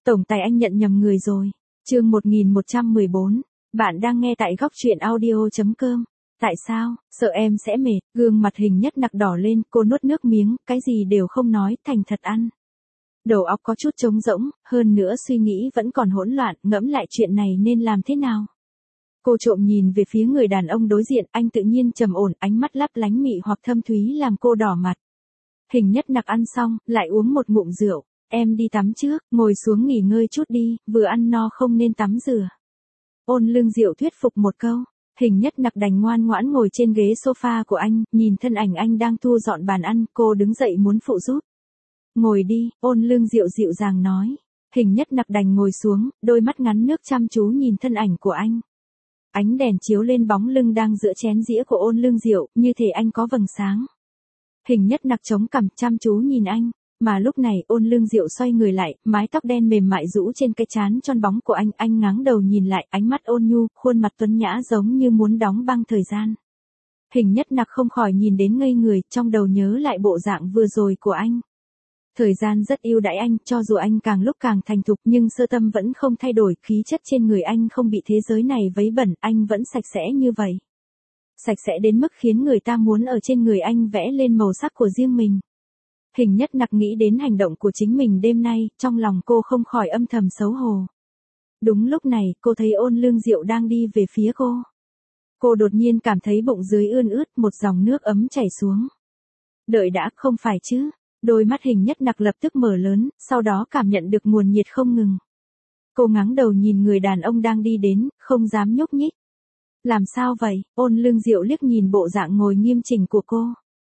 Tổng tài anh nhận nhầm người rồi. Chương 1114. Bạn đang nghe tại góc truyện audio.com. Tại sao? Sợ em sẽ mệt. Gương mặt Hình Nhất Nặc đỏ lên, cô nuốt nước miếng, cái gì đều không nói, thành thật ăn. Đầu óc có chút trống rỗng, hơn nữa suy nghĩ vẫn còn hỗn loạn, ngẫm lại chuyện này nên làm thế nào. Cô trộm nhìn về phía người đàn ông đối diện, anh tự nhiên trầm ổn, ánh mắt lấp lánh mị hoặc thâm thúy làm cô đỏ mặt. Hình Nhất Nặc ăn xong, lại uống một ngụm rượu. Em đi tắm trước, ngồi xuống nghỉ ngơi chút đi, vừa ăn no không nên tắm rửa. Ôn Lương Diệu thuyết phục một câu. Hình Nhất Nặc đành ngoan ngoãn ngồi trên ghế sofa của anh, nhìn thân ảnh anh đang thu dọn bàn ăn, cô đứng dậy muốn phụ giúp. Ngồi đi, Ôn Lương Diệu dịu dàng nói. Hình Nhất Nặc đành ngồi xuống, đôi mắt ngắn nước chăm chú nhìn thân ảnh của anh. Ánh đèn chiếu lên bóng lưng đang giữa chén dĩa của Ôn Lương Diệu, như thể anh có vầng sáng. Hình Nhất Nặc chống cằm chăm chú nhìn anh, mà lúc này Ôn Lương Diệu xoay người lại, mái tóc đen mềm mại rũ trên cái trán tròn bóng của anh ngáng đầu nhìn lại, ánh mắt ôn nhu, khuôn mặt tuấn nhã giống như muốn đóng băng thời gian. Hình Nhất Nặc không khỏi nhìn đến ngây người, trong đầu nhớ lại bộ dạng vừa rồi của anh. Thời gian rất ưu đãi anh, cho dù anh càng lúc càng thành thục nhưng sơ tâm vẫn không thay đổi, khí chất trên người anh không bị thế giới này vấy bẩn, anh vẫn sạch sẽ như vậy. Sạch sẽ đến mức khiến người ta muốn ở trên người anh vẽ lên màu sắc của riêng mình. Hình Nhất Nặc nghĩ đến hành động của chính mình đêm nay, trong lòng cô không khỏi âm thầm xấu hổ. Đúng lúc này, cô thấy Ôn Lương Diệu đang đi về phía cô. Cô đột nhiên cảm thấy bụng dưới ươn ướt, một dòng nước ấm chảy xuống. Đợi đã, không phải chứ? Đôi mắt Hình Nhất Nặc lập tức mở lớn, sau đó cảm nhận được nguồn nhiệt không ngừng. Cô ngáng đầu nhìn người đàn ông đang đi đến, không dám nhúc nhích. Làm sao vậy? Ôn Lương Diệu liếc nhìn bộ dạng ngồi nghiêm chỉnh của cô.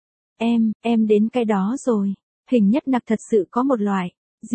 Em đến cái đó rồi. Hình Nhất Nặc thật sự có một loại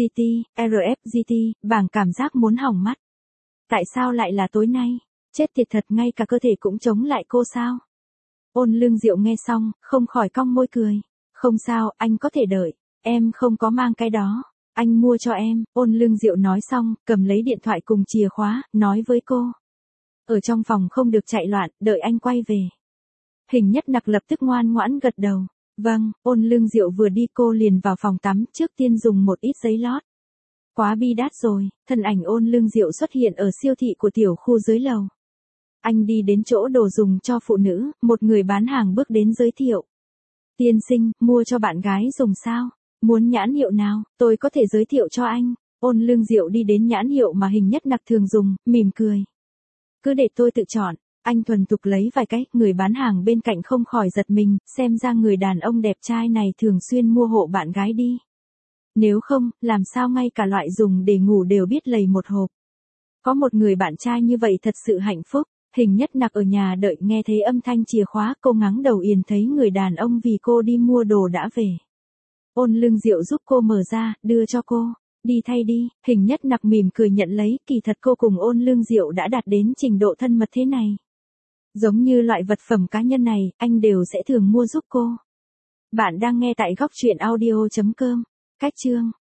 RFGT, bảng cảm giác muốn hỏng mắt. Tại sao lại là tối nay? Chết tiệt thật, ngay cả cơ thể cũng chống lại cô sao? Ôn Lương Diệu nghe xong, không khỏi cong môi cười. Không sao, anh có thể đợi. Em không có mang cái đó. Anh mua cho em. Ôn Lương Diệu nói xong, cầm lấy điện thoại cùng chìa khóa, nói với cô. Ở trong phòng không được chạy loạn, đợi anh quay về. Hình Nhất Nặc lập tức ngoan ngoãn gật đầu. Vâng, Ôn Lương Diệu vừa đi cô liền vào phòng tắm, trước tiên dùng một ít giấy lót. Quá bi đát rồi, thân ảnh Ôn Lương Diệu xuất hiện ở siêu thị của tiểu khu dưới lầu. Anh đi đến chỗ đồ dùng cho phụ nữ, một người bán hàng bước đến giới thiệu. Tiên sinh, mua cho bạn gái dùng sao? Muốn nhãn hiệu nào, tôi có thể giới thiệu cho anh. Ôn Lương Diệu đi đến nhãn hiệu mà Hình Nhất Nặc thường dùng, mỉm cười. Cứ để tôi tự chọn. Anh thuần thục lấy vài cái, người bán hàng bên cạnh không khỏi giật mình, xem ra người đàn ông đẹp trai này thường xuyên mua hộ bạn gái đi. Nếu không, làm sao ngay cả loại dùng để ngủ đều biết lầy một hộp. Có một người bạn trai như vậy thật sự hạnh phúc. Hình Nhất Nặc ở nhà đợi, nghe thấy âm thanh chìa khóa, cô ngáng đầu yên thấy người đàn ông vì cô đi mua đồ đã về. Ôn Lương Diệu giúp cô mở ra, đưa cho cô. Đi thay đi. Hình Nhất Nặc mỉm cười nhận lấy, kỳ thật cô cùng Ôn Lương Diệu đã đạt đến trình độ thân mật thế này. Giống như loại vật phẩm cá nhân này, anh đều sẽ thường mua giúp cô. Bạn đang nghe tại góc truyện audio.com. Cách chương